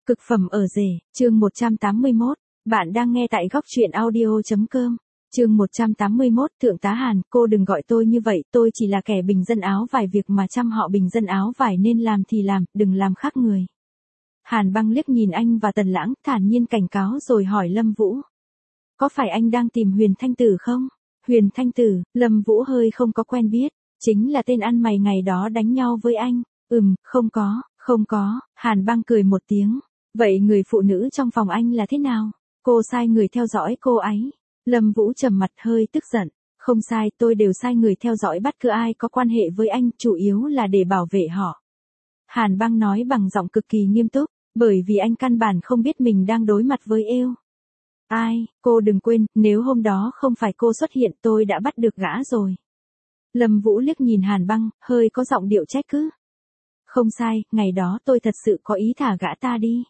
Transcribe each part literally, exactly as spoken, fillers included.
Cực phẩm ở rể, chương một trăm tám mươi mốt, bạn đang nghe tại góc truyện audio.com. Chương một trăm tám mươi mốt, Thượng tá Hàn, cô đừng gọi tôi như vậy, tôi chỉ là kẻ bình dân áo vải, việc mà trăm họ bình dân áo vải nên làm thì làm, đừng làm khác người. Hàn Băng liếc nhìn anh và Tần Lãng, thản nhiên cảnh cáo rồi hỏi Lâm Vũ. Có phải anh đang tìm Huyền Thanh Tử không? Huyền Thanh Tử, Lâm Vũ hơi không có quen biết, chính là tên ăn mày ngày đó đánh nhau với anh. Ừm, không có, không có, Hàn Băng cười một tiếng. Vậy người phụ nữ trong phòng anh là thế nào? Cô sai người theo dõi cô ấy. Lâm Vũ trầm mặt hơi tức giận. Không sai, tôi đều sai người theo dõi bất cứ ai có quan hệ với anh, chủ yếu là để bảo vệ họ. Hàn Băng nói bằng giọng cực kỳ nghiêm túc, bởi vì anh căn bản không biết mình đang đối mặt với êu. Ai, cô đừng quên, nếu hôm đó không phải cô xuất hiện tôi đã bắt được gã rồi. Lâm Vũ liếc nhìn Hàn Băng, hơi có giọng điệu trách cứ. Không sai, ngày đó tôi thật sự có ý thả gã ta đi.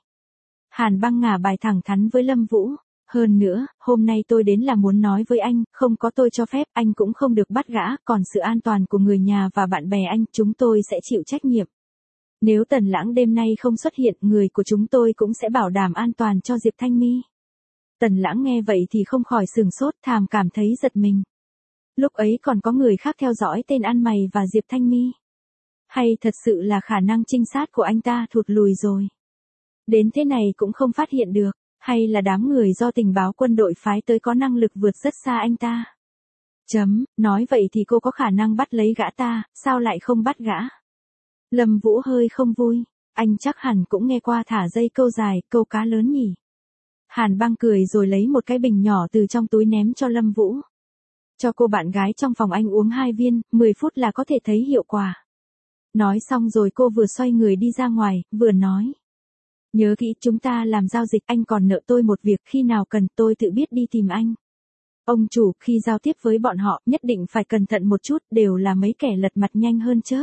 Hàn Băng ngả bài thẳng thắn với Lâm Vũ. Hơn nữa, hôm nay tôi đến là muốn nói với anh, không có tôi cho phép anh cũng không được bắt gã, còn sự an toàn của người nhà và bạn bè anh, chúng tôi sẽ chịu trách nhiệm. Nếu Tần Lãng đêm nay không xuất hiện, người của chúng tôi cũng sẽ bảo đảm an toàn cho Diệp Thanh My. Tần Lãng nghe vậy thì không khỏi sửng sốt, thàm cảm thấy giật mình. Lúc ấy còn có người khác theo dõi tên ăn mày và Diệp Thanh My. Hay thật sự là khả năng trinh sát của anh ta thụt lùi rồi. Đến thế này cũng không phát hiện được, hay là đám người do tình báo quân đội phái tới có năng lực vượt rất xa anh ta. Chấm, nói vậy thì cô có khả năng bắt lấy gã ta, sao lại không bắt gã? Lâm Vũ hơi không vui, anh chắc hẳn cũng nghe qua thả dây câu dài, câu cá lớn nhỉ. Hàn Băng cười rồi lấy một cái bình nhỏ từ trong túi ném cho Lâm Vũ. Cho cô bạn gái trong phòng anh uống hai viên, mười phút là có thể thấy hiệu quả. Nói xong rồi cô vừa xoay người đi ra ngoài, vừa nói. Nhớ kỹ, chúng ta làm giao dịch, anh còn nợ tôi một việc, khi nào cần tôi tự biết đi tìm anh. Ông chủ, khi giao tiếp với bọn họ, nhất định phải cẩn thận một chút, đều là mấy kẻ lật mặt nhanh hơn chớp.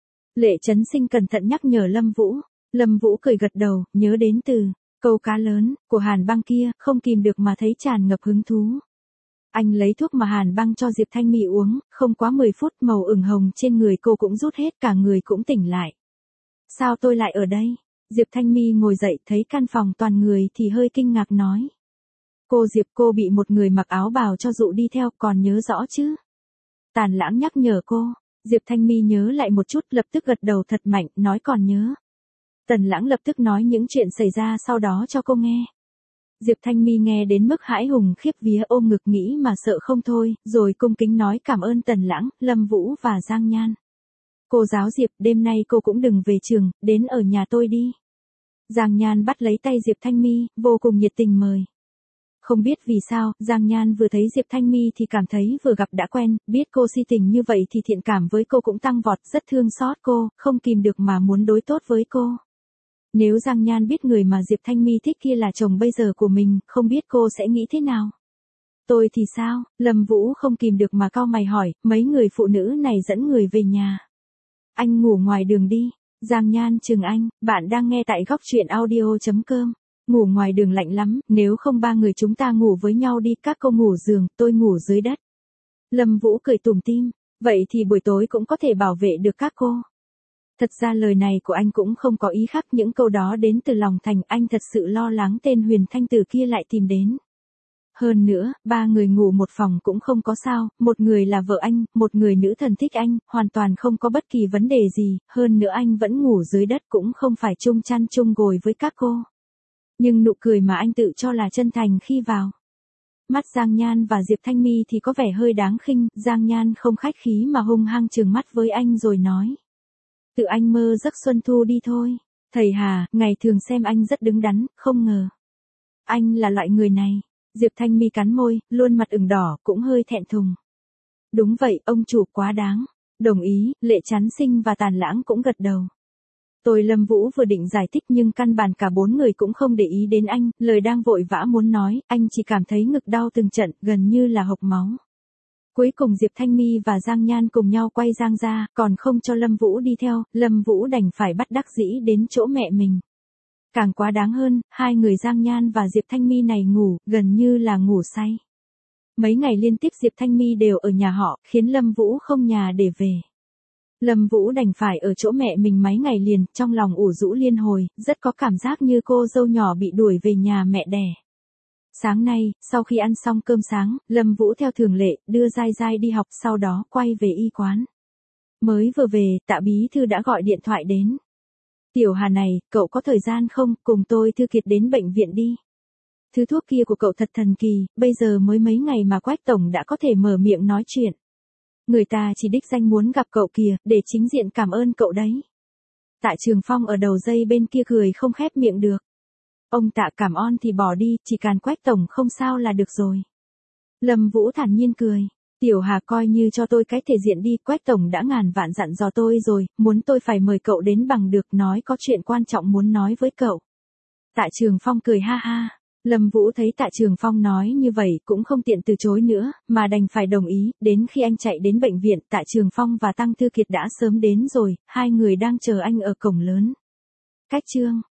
Lệ Chấn Sinh cẩn thận nhắc nhở Lâm Vũ. Lâm Vũ cười gật đầu, nhớ đến từ câu cá lớn của Hàn Băng kia, không kìm được mà thấy tràn ngập hứng thú. Anh lấy thuốc mà Hàn Băng cho Diệp Thanh My uống, không quá mười phút màu ửng hồng trên người cô cũng rút hết, cả người cũng tỉnh lại. Sao tôi lại ở đây? Diệp Thanh My ngồi dậy thấy căn phòng toàn người thì hơi kinh ngạc nói. Cô Diệp, cô bị một người mặc áo bào cho dụ đi theo, còn nhớ rõ chứ? Tàn Lãng nhắc nhở cô. Diệp Thanh My nhớ lại một chút, lập tức gật đầu thật mạnh, nói còn nhớ. Tần Lãng lập tức nói những chuyện xảy ra sau đó cho cô nghe. Diệp Thanh My nghe đến mức hãi hùng khiếp vía, ôm ngực nghĩ mà sợ không thôi, rồi cung kính nói cảm ơn Tần Lãng, Lâm Vũ và Giang Nhan. Cô giáo Diệp, đêm nay cô cũng đừng về trường, đến ở nhà tôi đi. Giang Nhan bắt lấy tay Diệp Thanh My, vô cùng nhiệt tình mời. Không biết vì sao, Giang Nhan vừa thấy Diệp Thanh My thì cảm thấy vừa gặp đã quen, biết cô si tình như vậy thì thiện cảm với cô cũng tăng vọt, rất thương xót cô, không kìm được mà muốn đối tốt với cô. Nếu Giang Nhan biết người mà Diệp Thanh My thích kia là chồng bây giờ của mình, không biết cô sẽ nghĩ thế nào? Tôi thì sao? Lâm Vũ không kìm được mà cau mày hỏi, mấy người phụ nữ này dẫn người về nhà. Anh ngủ ngoài đường đi. Giang Nhan chừng anh, bạn đang nghe tại góc truyện audio.com. Ngủ ngoài đường lạnh lắm, nếu không ba người chúng ta ngủ với nhau đi, các cô ngủ giường, tôi ngủ dưới đất. Lâm Vũ cười tủm tỉm, vậy thì buổi tối cũng có thể bảo vệ được các cô. Thật ra lời này của anh cũng không có ý khác, những câu đó đến từ lòng thành, anh thật sự lo lắng tên Huyền Thanh Tử kia lại tìm đến. Hơn nữa, ba người ngủ một phòng cũng không có sao, một người là vợ anh, một người nữ thần thích anh, hoàn toàn không có bất kỳ vấn đề gì, hơn nữa anh vẫn ngủ dưới đất cũng không phải chung chăn chung gối với các cô. Nhưng nụ cười mà anh tự cho là chân thành khi vào mắt Giang Nhan và Diệp Thanh My thì có vẻ hơi đáng khinh, Giang Nhan không khách khí mà hung hăng trừng mắt với anh rồi nói. Tự anh mơ giấc xuân thu đi thôi. Thầy Hà, ngày thường xem anh rất đứng đắn, không ngờ anh là loại người này. Diệp Thanh My cắn môi, luôn mặt ửng đỏ, cũng hơi thẹn thùng. Đúng vậy, ông chủ quá đáng. Đồng ý, Lệ Chấn Sinh và Tàn Lãng cũng gật đầu. Tôi Lâm Vũ vừa định giải thích nhưng căn bản cả bốn người cũng không để ý đến anh, lời đang vội vã muốn nói, anh chỉ cảm thấy ngực đau từng trận, gần như là hộc máu. Cuối cùng Diệp Thanh My và Giang Nhan cùng nhau quay Giang ra, còn không cho Lâm Vũ đi theo, Lâm Vũ đành phải bắt đắc dĩ đến chỗ mẹ mình. Càng quá đáng hơn, hai người Giang Nhan và Diệp Thanh My này ngủ, gần như là ngủ say. Mấy ngày liên tiếp Diệp Thanh My đều ở nhà họ, khiến Lâm Vũ không nhà để về. Lâm Vũ đành phải ở chỗ mẹ mình mấy ngày liền, trong lòng ủ rũ liên hồi, rất có cảm giác như cô dâu nhỏ bị đuổi về nhà mẹ đẻ. Sáng nay, sau khi ăn xong cơm sáng, Lâm Vũ theo thường lệ, đưa Giai Giai đi học sau đó quay về y quán. Mới vừa về, Tạ bí thư đã gọi điện thoại đến. Tiểu Hà này, cậu có thời gian không, cùng tôi Thư Kiệt đến bệnh viện đi. Thứ thuốc kia của cậu thật thần kỳ, bây giờ mới mấy ngày mà Quách tổng đã có thể mở miệng nói chuyện. Người ta chỉ đích danh muốn gặp cậu kìa, để chính diện cảm ơn cậu đấy. Tạ Trường Phong ở đầu dây bên kia cười không khép miệng được. Ông Tạ cảm ơn thì bỏ đi, chỉ cần Quách tổng không sao là được rồi. Lâm Vũ thản nhiên cười. Tiểu Hà coi như cho tôi cái thể diện đi, Quách tổng đã ngàn vạn dặn dò tôi rồi, muốn tôi phải mời cậu đến bằng được, nói có chuyện quan trọng muốn nói với cậu. Tạ Trường Phong cười ha ha. Lâm Vũ thấy Tạ Trường Phong nói như vậy cũng không tiện từ chối nữa, mà đành phải đồng ý. Đến khi anh chạy đến bệnh viện, Tạ Trường Phong và Tăng Thư Kiệt đã sớm đến rồi, hai người đang chờ anh ở cổng lớn. Cách chương